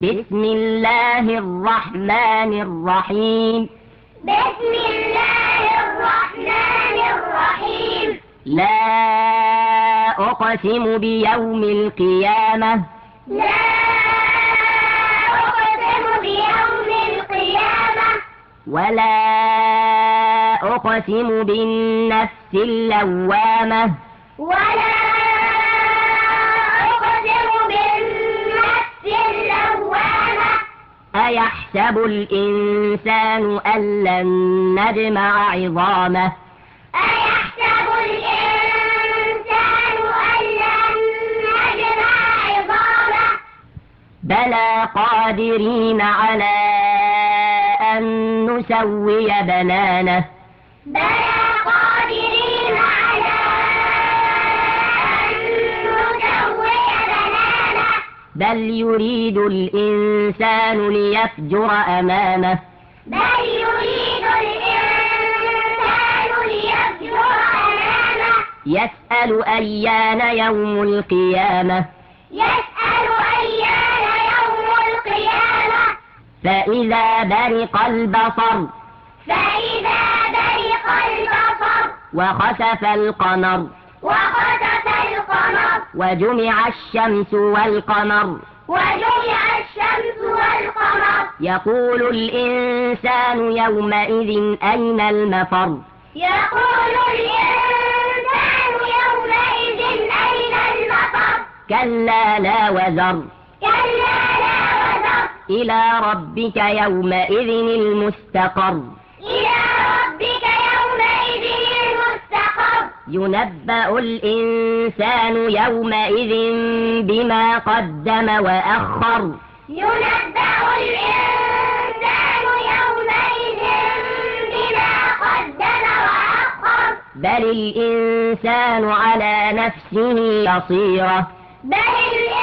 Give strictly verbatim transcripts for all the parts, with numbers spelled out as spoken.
بسم الله الرحمن الرحيم. بسم الله الرحمن الرحيم. لا أقسم بيوم القيامة. لا أقسم بيوم القيامة. ولا أقسم بالنفس اللوامة. ولا أقسم بالنفس اللوامة. أيحسب الإنسان أن لن نجمع عظامه. أيحسب الإنسان أن لن نجمع عظامه. بلى قادرين على أن نسوي بنانه. بلى قادرين على أن نسوي بنانه. بل يريد الإنسان ليفجر أمامه. بل يريد الإنسان ليفجر أمامه. يسأل أيان يوم القيامة. يسأل أيان يوم القيامة. فإذا برق البصر. فإذا برق البصر. وخسف القمر. وخسف القمر. وجمع الشمس والقمر. وجمع الشمس والقمر. يقول الإنسان يومئذ أين المفر. يقول الإنسان يومئذ أين المفر. كلا لا وزر. كلا لا وزر. إلى ربك يومئذ المستقر. إلى ربك يومئذ المستقر. ينبأ الإنسان يومئذ بما قدم وأخر. ينبأ الإنسان يومئذ بما قدم وأخر. بل الإنسان على نفسه بصيرة. بل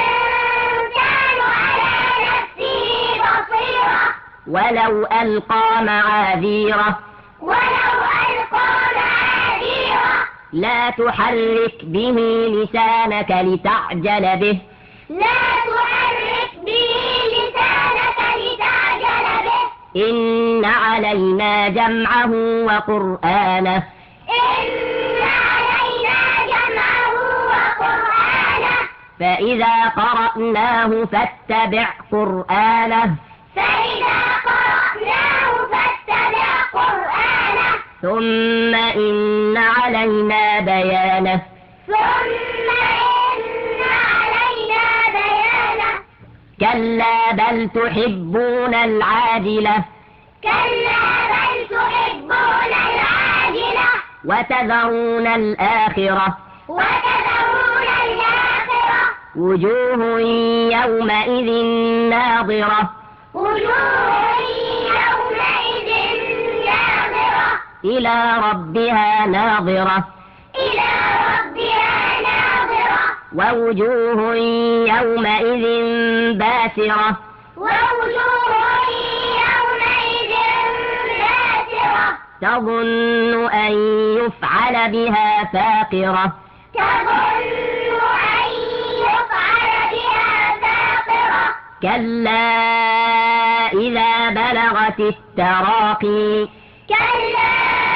الإنسان على نفسه بصيرة. ولو ألقى معاذيره. ولو ألقى معاذيره. لا تحرك به لسانك لتعجل به. لا تحرك به لسانك لتعجل به. إن علينا جمعه وقرآنه. إن علينا جمعه وقرآنه. فإذا قرأناه فاتبع قرآنه. فإذا قرأناه فاتبع قرآنه. ثم إن علينا بيانه. ثم إن علينا بيانه. كلا بل تحبون العاجلة. كلا بل تحبون العاجلة. وتذرون الآخرة. وتذرون الآخرة. وجوه يومئذ ناظرة. وجوه يومئذ ناظرة. إلى ربها ناظرة. إلى ربها ناظرة. ووجوه يومئذ باسرة. ووجوه يومئذ باسرة. تظن أن يفعل بها فاقرة. تظن أن يفعل بها فاقرة. كلا إذا بلغت التراقي. كلا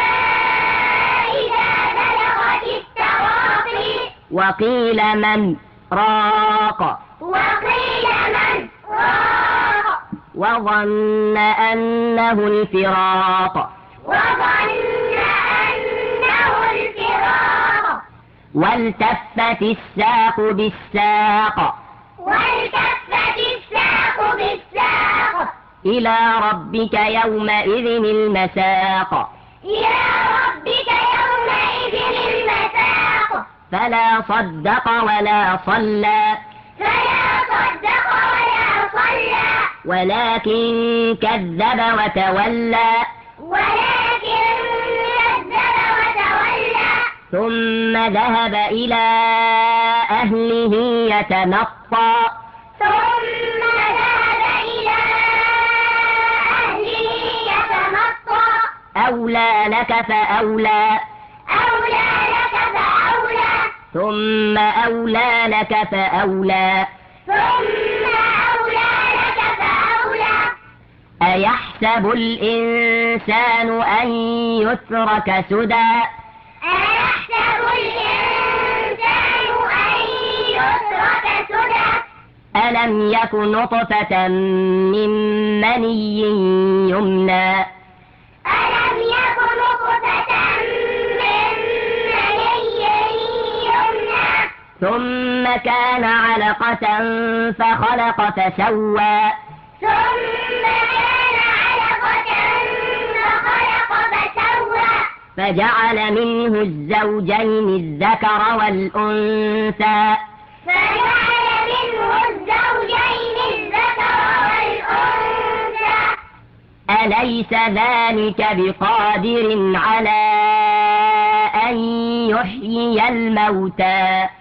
إذا بلغت التراقي. وقيل من راق. وقيل من راق. وظن أنه الفراق. وظن أنه الفراق. والتفت الساق بالساق. والتفت الساق بالساق. إلى ربك يومئذ المساق. إلى ربك يومئذ المساق. فلا صدق ولا صلى. فلا صدق ولا صلى. ولكن كذب وتولى. ولكن كذب وتولى. ثم ذهب إلى أهله يتمطى. ثم ذهب إلى أهله يتمطى. أولى لك فأولى. أولى لك فأولى. ثم أولى لك فأولى. ثم أولى لك أيحسب الإنسان أن يترك سدى أيحسب الإنسان أن يترك سدى ألم يك نطفة من مني يمنى ألم يك نطفة من مني يمنى ثم كان علقة فخلق فسوى ثم كان علقة فخلق فسوى فجعل منه الزوجين الذكر والأنثى فجعل منه الزوجين الذكر والأنثى أليس ذلك بقادر على أن يحيي الموتى